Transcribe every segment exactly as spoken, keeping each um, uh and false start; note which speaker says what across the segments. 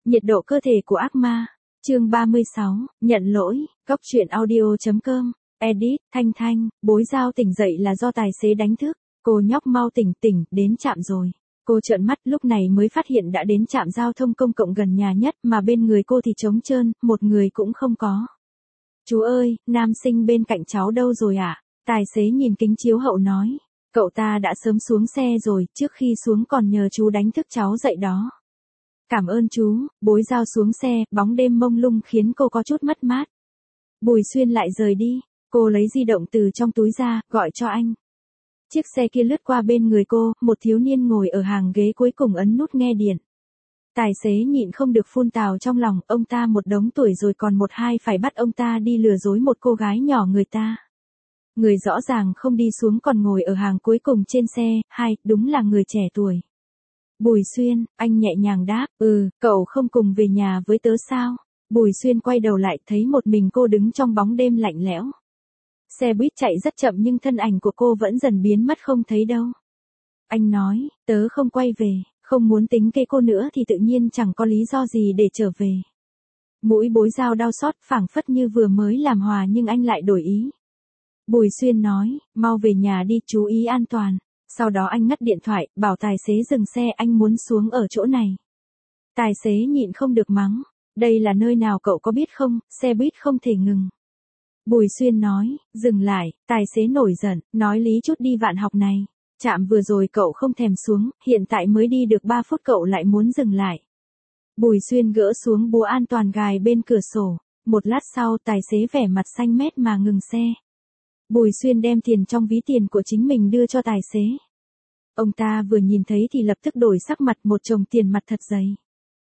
Speaker 1: Nhiệt độ cơ thể của ác ma. Chương ba mươi sáu, nhận lỗi, Cóc truyện audio chấm com, edit, Thanh Thanh, Bối Giao tỉnh dậy là do tài xế đánh thức, cô nhóc mau tỉnh tỉnh, đến trạm rồi. Cô trợn mắt lúc này mới phát hiện đã đến trạm giao thông công cộng gần nhà nhất mà bên người cô thì trống trơn, một người cũng không có. Chú ơi, nam sinh bên cạnh cháu đâu rồi ạ? À? Tài xế nhìn kính chiếu hậu nói. Cậu ta đã sớm xuống xe rồi, trước khi xuống còn nhờ chú đánh thức cháu dậy đó. Cảm ơn chú. Bối Giao xuống xe, bóng đêm mông lung khiến cô có chút mất mát. Bùi Xuyên lại rời đi, cô lấy di động từ trong túi ra, gọi cho anh. Chiếc xe kia lướt qua bên người cô, một thiếu niên ngồi ở hàng ghế cuối cùng ấn nút nghe điện. Tài xế nhịn không được phun tào trong lòng, ông ta một đống tuổi rồi còn một hai phải bắt ông ta đi lừa dối một cô gái nhỏ người ta. Người rõ ràng không đi xuống còn ngồi ở hàng cuối cùng trên xe, hai, đúng là người trẻ tuổi. Bùi Xuyên, anh nhẹ nhàng đáp, ừ, cậu không cùng về nhà với tớ sao? Bùi Xuyên quay đầu lại thấy một mình cô đứng trong bóng đêm lạnh lẽo. Xe buýt chạy rất chậm nhưng thân ảnh của cô vẫn dần biến mất không thấy đâu. Anh nói, tớ không quay về, không muốn tính kế cô nữa thì tự nhiên chẳng có lý do gì để trở về. Mũi Bối Giao đau xót phảng phất như vừa mới làm hòa nhưng anh lại đổi ý. Bùi Xuyên nói, mau về nhà đi, chú ý an toàn. Sau đó anh ngắt điện thoại, bảo tài xế dừng xe, anh muốn xuống ở chỗ này. Tài xế nhịn không được mắng, đây là nơi nào cậu có biết không, xe buýt không thể ngừng. Bùi Xuyên nói, dừng lại, tài xế nổi giận, nói lý chút đi Vạn Học này. Trạm vừa rồi cậu không thèm xuống, hiện tại mới đi được ba phút cậu lại muốn dừng lại. Bùi Xuyên gỡ xuống búa an toàn gài bên cửa sổ, một lát sau tài xế vẻ mặt xanh mét mà ngừng xe. Bùi Xuyên đem tiền trong ví tiền của chính mình đưa cho tài xế. Ông ta vừa nhìn thấy thì lập tức đổi sắc mặt, một chồng tiền mặt thật dày.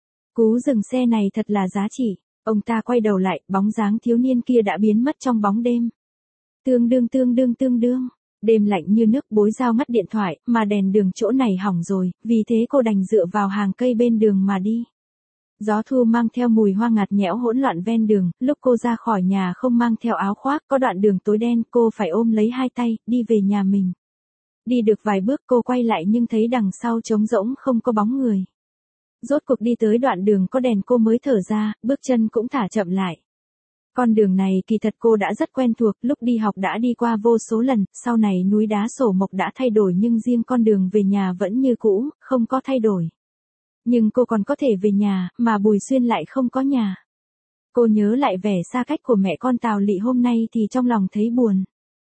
Speaker 1: Cú dừng xe này thật là giá trị. Ông ta quay đầu lại, bóng dáng thiếu niên kia đã biến mất trong bóng đêm. Tương đương tương đương tương đương. Đêm lạnh như nước. Bối Giao ngắt điện thoại, mà đèn đường chỗ này hỏng rồi, vì thế cô đành dựa vào hàng cây bên đường mà đi. Gió thu mang theo mùi hoa ngạt nhẽo hỗn loạn ven đường, lúc cô ra khỏi nhà không mang theo áo khoác, có đoạn đường tối đen, cô phải ôm lấy hai tay, đi về nhà mình. Đi được vài bước cô quay lại nhưng thấy đằng sau trống rỗng không có bóng người. Rốt cuộc đi tới đoạn đường có đèn cô mới thở ra, bước chân cũng thả chậm lại. Con đường này kỳ thật cô đã rất quen thuộc, lúc đi học đã đi qua vô số lần, sau này núi đá sổ mộc đã thay đổi nhưng riêng con đường về nhà vẫn như cũ, không có thay đổi. Nhưng cô còn có thể về nhà, mà Bùi Xuyên lại không có nhà. Cô nhớ lại vẻ xa cách của mẹ con Tào Lị hôm nay thì trong lòng thấy buồn.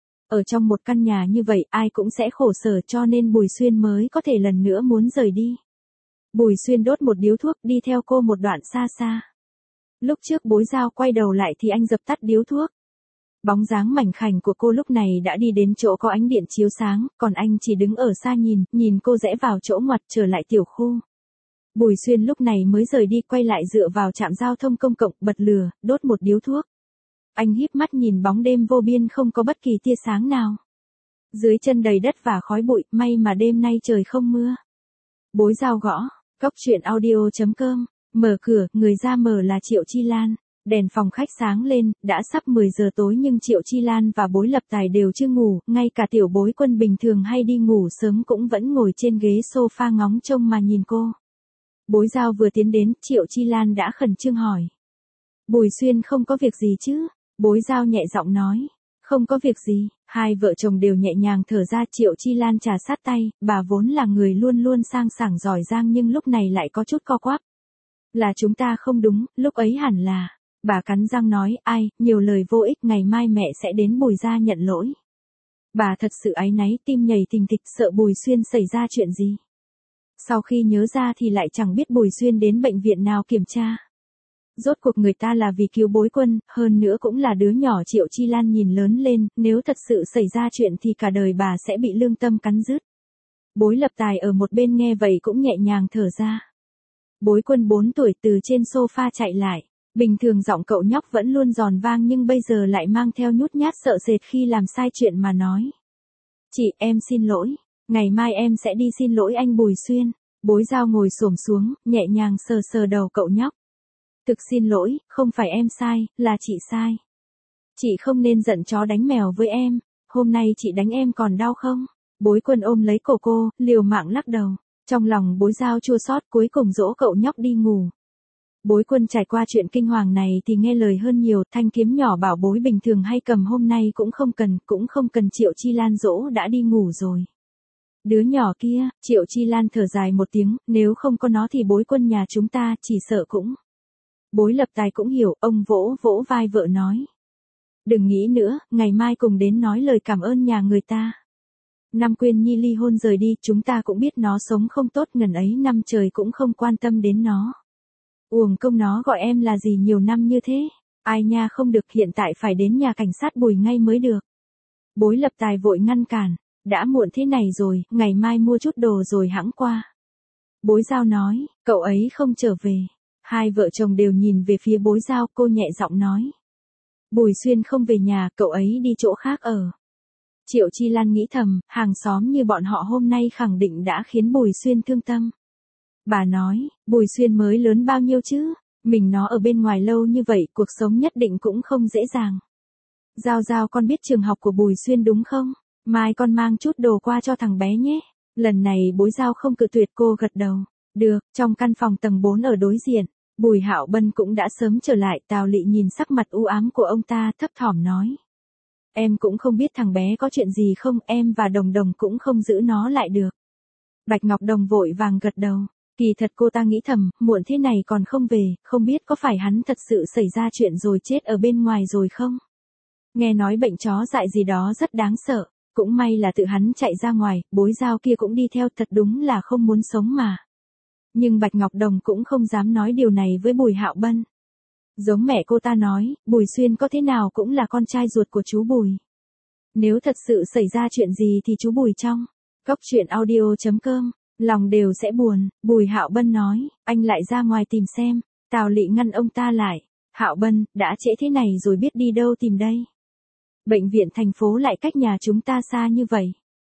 Speaker 1: Ở trong một căn nhà như vậy ai cũng sẽ khổ sở cho nên Bùi Xuyên mới có thể lần nữa muốn rời đi. Bùi Xuyên đốt một điếu thuốc đi theo cô một đoạn xa xa. Lúc trước Bối Giao quay đầu lại thì anh dập tắt điếu thuốc. Bóng dáng mảnh khảnh của cô lúc này đã đi đến chỗ có ánh điện chiếu sáng, còn anh chỉ đứng ở xa nhìn, nhìn cô rẽ vào chỗ ngoặt trở lại tiểu khu. Bùi Xuyên lúc này mới rời đi, quay lại dựa vào trạm giao thông công cộng, bật lửa, đốt một điếu thuốc. Anh híp mắt nhìn bóng đêm vô biên không có bất kỳ tia sáng nào. Dưới chân đầy đất và khói bụi, may mà đêm nay trời không mưa. Bối Giao gõ, Cóc truyện audio chấm com, mở cửa, người ra mở là Triệu Chi Lan. Đèn phòng khách sáng lên, đã sắp mười giờ tối nhưng Triệu Chi Lan và Bối Lập Tài đều chưa ngủ, ngay cả Tiểu Bối Quân bình thường hay đi ngủ sớm cũng vẫn ngồi trên ghế sofa ngóng trông mà nhìn cô. Bối Giao vừa tiến đến, Triệu Chi Lan đã khẩn trương hỏi. Bùi Xuyên không có việc gì chứ? Bối Giao nhẹ giọng nói. Không có việc gì. Hai vợ chồng đều nhẹ nhàng thở ra. Triệu Chi Lan trà sát tay, bà vốn là người luôn luôn sang sảng giỏi giang nhưng lúc này lại có chút co quắp. Là chúng ta không đúng, lúc ấy hẳn là. Bà cắn răng nói, ai, nhiều lời vô ích, ngày mai mẹ sẽ đến Bùi gia nhận lỗi. Bà thật sự áy náy, tim nhảy thình thịch, sợ Bùi Xuyên xảy ra chuyện gì. Sau khi nhớ ra thì lại chẳng biết Bùi Xuyên đến bệnh viện nào kiểm tra. Rốt cuộc người ta là vì cứu Bối Quân, hơn nữa cũng là đứa nhỏ Triệu Chi Lan nhìn lớn lên, nếu thật sự xảy ra chuyện thì cả đời bà sẽ bị lương tâm cắn rứt. Bối Lập Tài ở một bên nghe vậy cũng nhẹ nhàng thở ra. Bối Quân bốn tuổi từ trên sofa chạy lại, bình thường giọng cậu nhóc vẫn luôn giòn vang nhưng bây giờ lại mang theo nhút nhát sợ sệt khi làm sai chuyện mà nói. Chị, em xin lỗi, ngày mai em sẽ đi xin lỗi anh Bùi Xuyên. Bối Giao ngồi xổm xuống, nhẹ nhàng sờ sờ đầu cậu nhóc. Thực xin lỗi, không phải em sai, là chị sai. Chị không nên giận chó đánh mèo với em, hôm nay chị đánh em còn đau không? Bối Quân ôm lấy cổ cô, liều mạng lắc đầu. Trong lòng Bối Giao chua xót cuối cùng dỗ cậu nhóc đi ngủ. Bối Quân trải qua chuyện kinh hoàng này thì nghe lời hơn nhiều, thanh kiếm nhỏ bảo bối bình thường hay cầm hôm nay cũng không cần, cũng không cần Triệu Chi Lan dỗ đã đi ngủ rồi. Đứa nhỏ kia, Triệu Chi Lan thở dài một tiếng, nếu không có nó thì Bối Quân nhà chúng ta chỉ sợ cũng. Bối Lập Tài cũng hiểu, ông vỗ vỗ vai vợ nói. Đừng nghĩ nữa, ngày mai cùng đến nói lời cảm ơn nhà người ta. Năm Quyên Nhi ly hôn rời đi, chúng ta cũng biết nó sống không tốt, ngần ấy năm trời cũng không quan tâm đến nó. Uổng công nó gọi em là gì nhiều năm như thế, ai nha không được, hiện tại phải đến nhà cảnh sát Bùi ngay mới được. Bối Lập Tài vội ngăn cản, đã muộn thế này rồi, ngày mai mua chút đồ rồi hẵng qua. Bối Giao nói, cậu ấy không trở về. Hai vợ chồng đều nhìn về phía Bối Giao, cô nhẹ giọng nói. Bùi Xuyên không về nhà, cậu ấy đi chỗ khác ở. Triệu Chi Lan nghĩ thầm, hàng xóm như bọn họ hôm nay khẳng định đã khiến Bùi Xuyên thương tâm. Bà nói, Bùi Xuyên mới lớn bao nhiêu chứ, mình nó ở bên ngoài lâu như vậy, cuộc sống nhất định cũng không dễ dàng. Giao Giao con biết trường học của Bùi Xuyên đúng không? Mai con mang chút đồ qua cho thằng bé nhé. Lần này Bối Giao không cự tuyệt, cô gật đầu. Được, trong căn phòng tầng bốn ở đối diện, Bùi Hạo Bân cũng đã sớm trở lại, Tào Lị nhìn sắc mặt u ám của ông ta thấp thỏm nói. Em cũng không biết thằng bé có chuyện gì không, em và Đồng Đồng cũng không giữ nó lại được. Bạch Ngọc Đồng vội vàng gật đầu. Kỳ thật cô ta nghĩ thầm, muộn thế này còn không về, không biết có phải hắn thật sự xảy ra chuyện rồi chết ở bên ngoài rồi không? Nghe nói bệnh chó dại gì đó rất đáng sợ, cũng may là tự hắn chạy ra ngoài, Bối Giao kia cũng đi theo, thật đúng là không muốn sống mà. Nhưng Bạch Ngọc Đồng cũng không dám nói điều này với Bùi Hạo Bân. Giống mẹ cô ta nói, Bùi Xuyên có thế nào cũng là con trai ruột của chú Bùi. Nếu thật sự xảy ra chuyện gì thì chú Bùi trong cốc truyện audio chấm com lòng đều sẽ buồn. Bùi Hạo Bân nói, anh lại ra ngoài tìm xem. Tào Lị ngăn ông ta lại. Hạo Bân, đã trễ thế này rồi biết đi đâu tìm đây. Bệnh viện thành phố lại cách nhà chúng ta xa như vậy.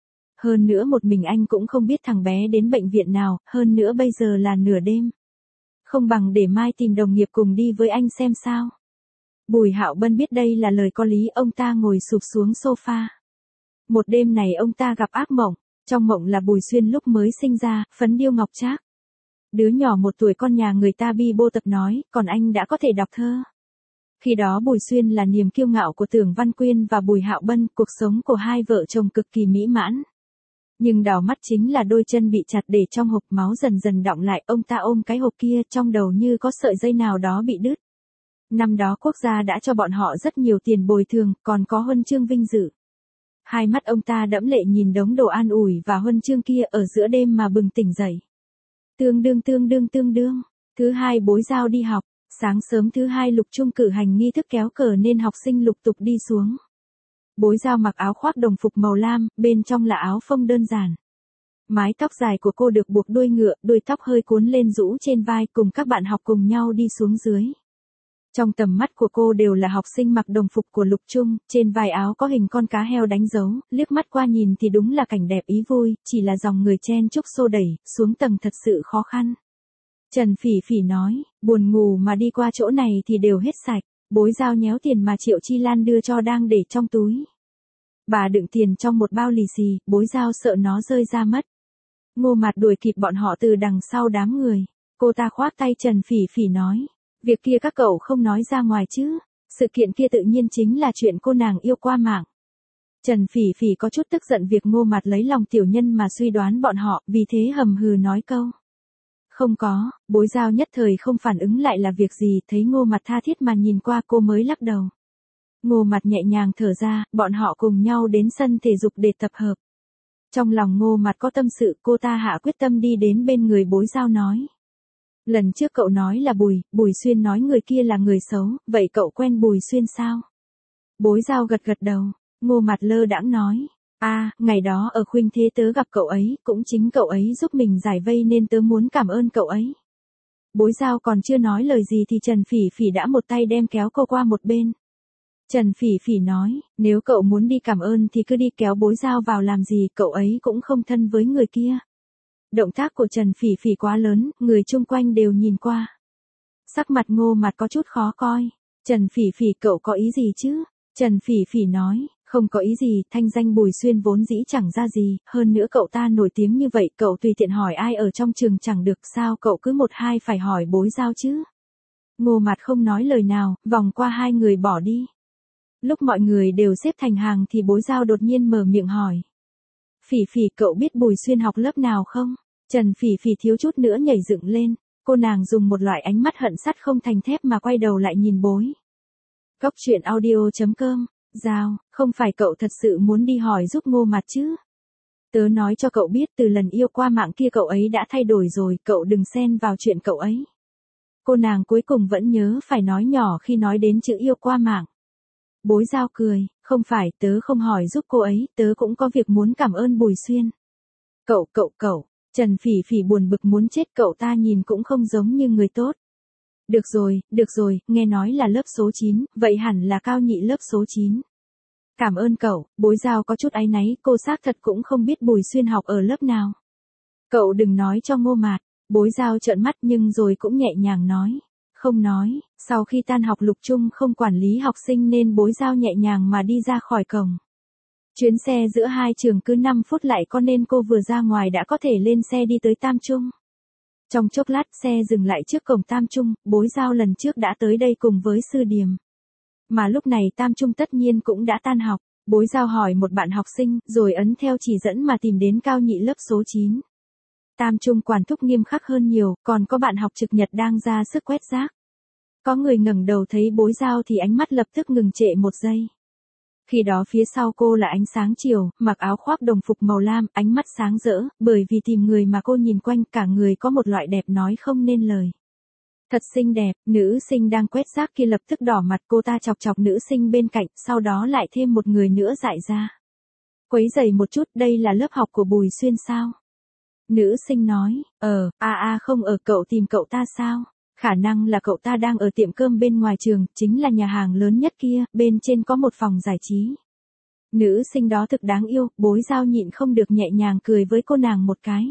Speaker 1: Hơn nữa một mình anh cũng không biết thằng bé đến bệnh viện nào, hơn nữa bây giờ là nửa đêm. Không bằng để mai tìm đồng nghiệp cùng đi với anh xem sao. Bùi Hạo Bân biết đây là lời có lý, ông ta ngồi sụp xuống sofa. Một đêm này ông ta gặp ác mộng, trong mộng là Bùi Xuyên lúc mới sinh ra, phấn điêu ngọc trác. Đứa nhỏ một tuổi con nhà người ta bi bô tập nói, còn anh đã có thể đọc thơ. Khi đó Bùi Xuyên là niềm kiêu ngạo của Tưởng Văn Quyên và Bùi Hạo Bân, cuộc sống của hai vợ chồng cực kỳ mỹ mãn. Nhưng đau mắt chính là đôi chân bị chặt để trong hộp, máu dần dần đọng lại, ông ta ôm cái hộp kia, trong đầu như có sợi dây nào đó bị đứt. Năm đó quốc gia đã cho bọn họ rất nhiều tiền bồi thường, còn có huân chương vinh dự. Hai mắt ông ta đẫm lệ nhìn đống đồ an ủi và huân chương kia ở giữa đêm mà bừng tỉnh dậy. Tương đương tương đương tương đương. Thứ hai Bối Giao đi học. Sáng sớm thứ hai Lục Trung cử hành nghi thức kéo cờ nên học sinh lục tục đi xuống. Bối Giao mặc áo khoác đồng phục màu lam, bên trong là áo phông đơn giản. Mái tóc dài của cô được buộc đuôi ngựa, đuôi tóc hơi cuốn lên rũ trên vai, cùng các bạn học cùng nhau đi xuống dưới. Trong tầm mắt của cô đều là học sinh mặc đồng phục của Lục Trung, trên vai áo có hình con cá heo đánh dấu, liếc mắt qua nhìn thì đúng là cảnh đẹp ý vui, chỉ là dòng người chen chúc xô đẩy, xuống tầng thật sự khó khăn. Trần Phỉ Phỉ nói, buồn ngủ mà đi qua chỗ này thì đều hết sạch. Bối Giao nhéo tiền mà Triệu Chi Lan đưa cho đang để trong túi. Bà đựng tiền trong một bao lì xì, Bối Giao sợ nó rơi ra mất. Ngô Mạt đuổi kịp bọn họ từ đằng sau đám người. Cô ta khoác tay Trần Phỉ Phỉ nói, việc kia các cậu không nói ra ngoài chứ. Sự kiện kia tự nhiên chính là chuyện cô nàng yêu qua mạng. Trần Phỉ Phỉ có chút tức giận việc Ngô Mạt lấy lòng tiểu nhân mà suy đoán bọn họ, vì thế hầm hừ nói câu. Không có. Bối Giao nhất thời không phản ứng lại là việc gì, thấy Ngô Mạt tha thiết mà nhìn qua cô mới lắc đầu. Ngô Mạt nhẹ nhàng thở ra, bọn họ cùng nhau đến sân thể dục để tập hợp. Trong lòng Ngô Mạt có tâm sự, cô ta hạ quyết tâm đi đến bên người Bối Giao nói. Lần trước cậu nói là Bùi, Bùi Xuyên nói người kia là người xấu, vậy cậu quen Bùi Xuyên sao? Bối Giao gật gật đầu, Ngô Mạt lơ đãng nói. À, ngày đó ở Khuynh Thế tớ gặp cậu ấy, cũng chính cậu ấy giúp mình giải vây nên tớ muốn cảm ơn cậu ấy. Bối Giao còn chưa nói lời gì thì Trần Phỉ Phỉ đã một tay đem kéo cô qua một bên. Trần Phỉ Phỉ nói, nếu cậu muốn đi cảm ơn thì cứ đi, kéo Bối Giao vào làm gì, cậu ấy cũng không thân với người kia. Động tác của Trần Phỉ Phỉ quá lớn, người chung quanh đều nhìn qua. Sắc mặt Ngô Mạt có chút khó coi. Trần Phỉ Phỉ, cậu có ý gì chứ? Trần Phỉ Phỉ nói, không có ý gì, thanh danh Bùi Xuyên vốn dĩ chẳng ra gì, hơn nữa cậu ta nổi tiếng như vậy, cậu tùy tiện hỏi ai ở trong trường chẳng được, sao cậu cứ một hai phải hỏi Bối Giao chứ? Ngô Mạt không nói lời nào, vòng qua hai người bỏ đi. Lúc mọi người đều xếp thành hàng thì Bối Giao đột nhiên mở miệng hỏi. Phỉ Phỉ, cậu biết Bùi Xuyên học lớp nào không? Trần Phỉ Phỉ thiếu chút nữa nhảy dựng lên, cô nàng dùng một loại ánh mắt hận sắt không thành thép mà quay đầu lại nhìn Bối. Cốc truyện audio chấm com, Giao, không phải cậu thật sự muốn đi hỏi giúp Ngô Mạt chứ? Tớ nói cho cậu biết từ lần yêu qua mạng kia cậu ấy đã thay đổi rồi, cậu đừng xen vào chuyện cậu ấy. Cô nàng cuối cùng vẫn nhớ phải nói nhỏ khi nói đến chữ yêu qua mạng. Bối Giao cười, không phải, tớ không hỏi giúp cô ấy, tớ cũng có việc muốn cảm ơn Bùi Xuyên. Cậu, cậu, cậu, Trần Phỉ Phỉ buồn bực muốn chết, cậu ta nhìn cũng không giống như người tốt. Được rồi, được rồi, nghe nói là lớp số chín, vậy hẳn là Cao Nhị lớp số chín. Cảm ơn cậu, Bối Giao có chút áy náy, cô xác thật cũng không biết Bùi Xuyên học ở lớp nào. Cậu đừng nói cho Ngô Mạt. Bối Giao trợn mắt nhưng rồi cũng nhẹ nhàng nói. Không nói, sau khi tan học Lục Trung không quản lý học sinh nên Bối Giao nhẹ nhàng mà đi ra khỏi cổng. Chuyến xe giữa hai trường cứ năm phút lại có nên cô vừa ra ngoài đã có thể lên xe đi tới Tam Trung. Trong chốc lát xe dừng lại trước cổng Tam Trung, Bối Giao lần trước đã tới đây cùng với Sư Điềm. Mà lúc này Tam Trung tất nhiên cũng đã tan học, Bối Giao hỏi một bạn học sinh rồi ấn theo chỉ dẫn mà tìm đến Cao Nhị lớp số chín. Tam Trung quản thúc nghiêm khắc hơn nhiều, còn có bạn học trực nhật đang ra sức quét rác. Có người ngẩng đầu thấy Bối Giao thì ánh mắt lập tức ngừng trệ một giây. Khi đó phía sau cô là ánh sáng chiều, mặc áo khoác đồng phục màu lam, ánh mắt sáng rỡ, bởi vì tìm người mà cô nhìn quanh cả người có một loại đẹp nói không nên lời. Thật xinh đẹp, nữ sinh đang quét rác kia lập tức đỏ mặt, cô ta chọc chọc nữ sinh bên cạnh, sau đó lại thêm một người nữa dại ra. Quấy giày một chút, đây là lớp học của Bùi Xuyên sao? Nữ sinh nói, ờ, a a không ở, cậu tìm cậu ta sao? Khả năng là cậu ta đang ở tiệm cơm bên ngoài trường, chính là nhà hàng lớn nhất kia, bên trên có một phòng giải trí. Nữ sinh đó thực đáng yêu, Bối Giao nhịn không được nhẹ nhàng cười với cô nàng một cái.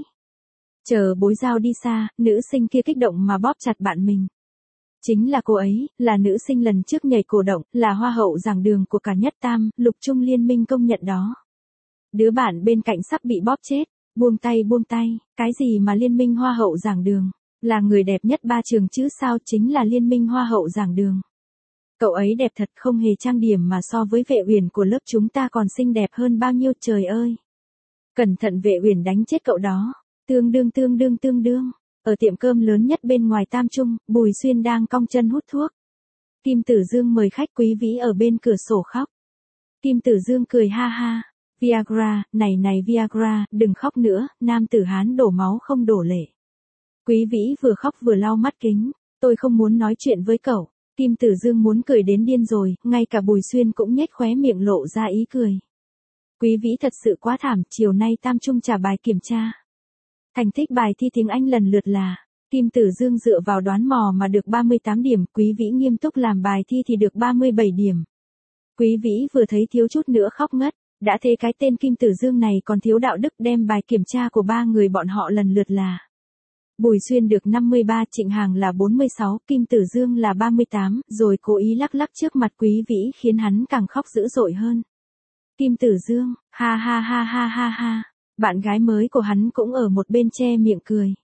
Speaker 1: Chờ Bối Giao đi xa, nữ sinh kia kích động mà bóp chặt bạn mình. Chính là cô ấy, là nữ sinh lần trước nhảy cổ động, là hoa hậu giảng đường của cả nhất Tam, Lục Trung liên minh công nhận đó. Đứa bạn bên cạnh sắp bị bóp chết. Buông tay buông tay, cái gì mà liên minh hoa hậu giảng đường, là người đẹp nhất ba trường chứ sao, chính là liên minh hoa hậu giảng đường. Cậu ấy đẹp thật, không hề trang điểm mà so với Vệ Uyển của lớp chúng ta còn xinh đẹp hơn bao nhiêu, trời ơi. Cẩn thận Vệ Uyển đánh chết cậu đó. Tương đương tương đương tương đương. Ở tiệm cơm lớn nhất bên ngoài Tam Trung, Bùi Xuyên đang cong chân hút thuốc. Kim Tử Dương mời khách quý vĩ ở bên cửa sổ khóc. Kim Tử Dương cười ha ha. Viagra, này này Viagra, đừng khóc nữa, nam tử Hán đổ máu không đổ lệ. Quý vĩ vừa khóc vừa lau mắt kính, tôi không muốn nói chuyện với cậu. Kim Tử Dương muốn cười đến điên rồi, ngay cả Bùi Xuyên cũng nhếch khóe miệng lộ ra ý cười. Quý vĩ thật sự quá thảm, chiều nay Tam Trung trả bài kiểm tra. Thành tích bài thi tiếng Anh lần lượt là, Kim Tử Dương dựa vào đoán mò mà được ba mươi tám điểm, Quý vĩ nghiêm túc làm bài thi thì được ba mươi bảy điểm. Quý vĩ vừa thấy thiếu chút nữa khóc ngất. Đã thế cái tên Kim Tử Dương này còn thiếu đạo đức, đem bài kiểm tra của ba người bọn họ lần lượt là Bùi Xuyên được năm mươi ba, Trịnh Hằng là bốn mươi sáu, Kim Tử Dương là ba mươi tám, rồi cố ý lắc lắc trước mặt Quý vĩ khiến hắn càng khóc dữ dội hơn. Kim Tử Dương, ha ha ha ha ha ha, bạn gái mới của hắn cũng ở một bên che miệng cười.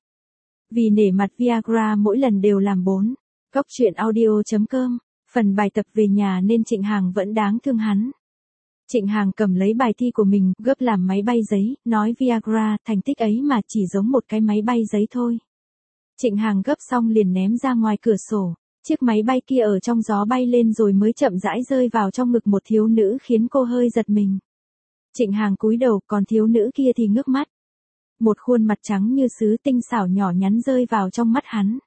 Speaker 1: Vì nể mặt Viagra mỗi lần đều làm bốn. Cốc truyện audio chấm com, phần bài tập về nhà nên Trịnh Hằng vẫn đáng thương hắn. Trịnh Hằng cầm lấy bài thi của mình, gấp làm máy bay giấy, nói Viagra, thành tích ấy mà chỉ giống một cái máy bay giấy thôi. Trịnh Hằng gấp xong liền ném ra ngoài cửa sổ, chiếc máy bay kia ở trong gió bay lên rồi mới chậm rãi rơi vào trong ngực một thiếu nữ khiến cô hơi giật mình. Trịnh Hằng cúi đầu, còn thiếu nữ kia thì ngước mắt. Một khuôn mặt trắng như sứ tinh xảo nhỏ nhắn rơi vào trong mắt hắn.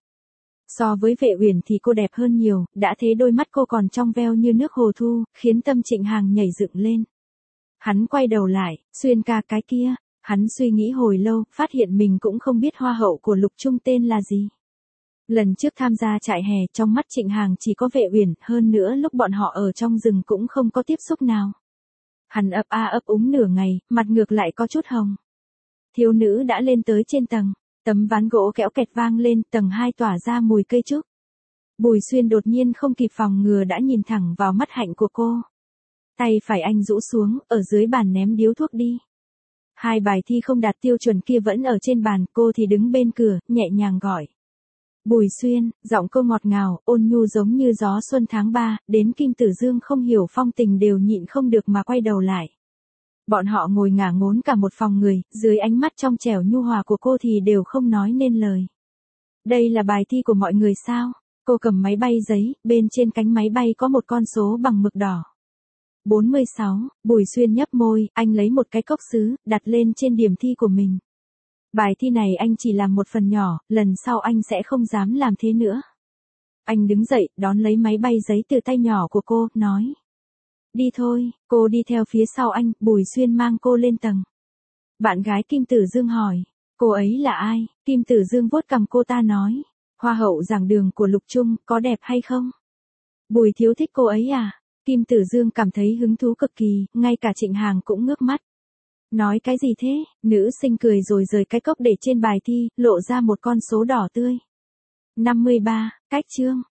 Speaker 1: So với Vệ Uyển thì cô đẹp hơn nhiều, đã thế đôi mắt cô còn trong veo như nước hồ thu, khiến tâm Trịnh Hằng nhảy dựng lên. Hắn quay đầu lại, Xuyên ca cái kia, hắn suy nghĩ hồi lâu, phát hiện mình cũng không biết hoa hậu của Lục Trung tên là gì. Lần trước tham gia trại hè, trong mắt Trịnh Hằng chỉ có Vệ Uyển, hơn nữa lúc bọn họ ở trong rừng cũng không có tiếp xúc nào. Hắn ấp a ấp úng nửa ngày, mặt ngược lại có chút hồng. Thiếu nữ đã lên tới trên tầng. Tấm ván gỗ kéo kẹt vang lên, tầng hai tỏa ra mùi cây trúc. Bùi Xuyên đột nhiên không kịp phòng ngừa đã nhìn thẳng vào mắt hạnh của cô. Tay phải anh rũ xuống, ở dưới bàn ném điếu thuốc đi. Hai bài thi không đạt tiêu chuẩn kia vẫn ở trên bàn, cô thì đứng bên cửa, nhẹ nhàng gọi. Bùi Xuyên, giọng cô ngọt ngào, ôn nhu giống như gió xuân tháng ba, đến Kim Tử Dương không hiểu phong tình đều nhịn không được mà quay đầu lại. Bọn họ ngồi ngả ngốn cả một phòng người, dưới ánh mắt trong trẻo nhu hòa của cô thì đều không nói nên lời. Đây là bài thi của mọi người sao? Cô cầm máy bay giấy, bên trên cánh máy bay có một con số bằng mực đỏ. bốn mươi sáu, Bùi Xuyên nhấp môi, anh lấy một cái cốc sứ, đặt lên trên điểm thi của mình. Bài thi này anh chỉ làm một phần nhỏ, lần sau anh sẽ không dám làm thế nữa. Anh đứng dậy, đón lấy máy bay giấy từ tay nhỏ của cô, nói. Đi thôi, cô đi theo phía sau anh, Bùi Xuyên mang cô lên tầng. Bạn gái Kim Tử Dương hỏi, cô ấy là ai? Kim Tử Dương vuốt cằm cô ta nói, hoa hậu giảng đường của Lục Trung, có đẹp hay không? Bùi Thiếu thích cô ấy à? Kim Tử Dương cảm thấy hứng thú cực kỳ, ngay cả Trịnh Hàng cũng ngước mắt. Nói cái gì thế? Nữ sinh cười rồi rời cái cốc để trên bài thi, lộ ra một con số đỏ tươi. năm mươi ba, cách chương.